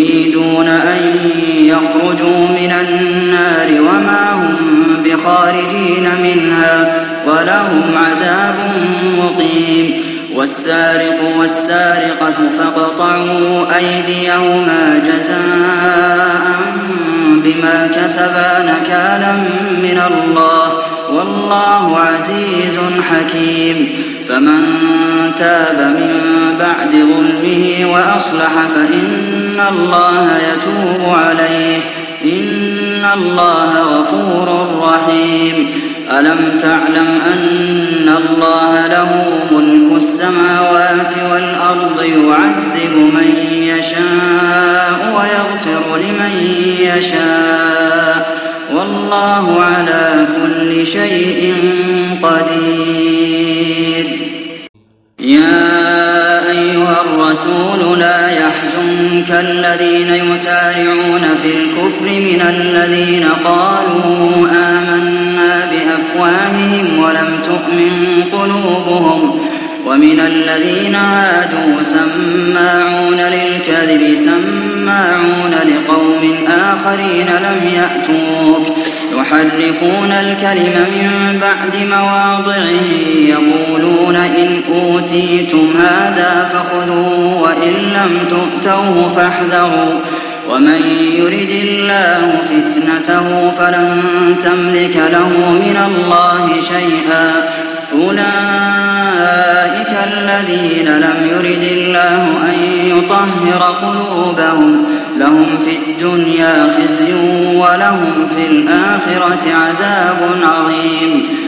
يريدون أن يخرجوا من النار وما هم بخارجين منها ولهم عذاب مقيم والسارق والسارقة فاقطعوا أيديهما جزاء بما كسبا نكالا من الله والله عزيز حكيم فمن تاب من بعد ظلمه وأصلح فإن الله يتوب عليه إن الله غفور رحيم ألم تعلم أن الله له ملك السماوات والأرض يعذب من يشاء ويغفر لمن يشاء والله على كل شيء قدير يا أيها الرسول لا يحزنك الذين يسارعون في الكفر من الذين قالوا آمنا بأفواههم ولم تؤمن قلوبهم ومن الذين هادوا سماعون للكذب سماعون لقوم آخرين لم يأتوك يحرفون الكلم من بعد مواضعه يقولون إن أوتيتم هذا فخذوه وإن لم تؤتوه فاحذروا ومن يرد الله فتنته فلن تملك له من الله شيئا أولئك الذين لم يرد الله أن يطهر قلوبهم لهم في الدنيا خزي ولهم في الآخرة عذاب عظيم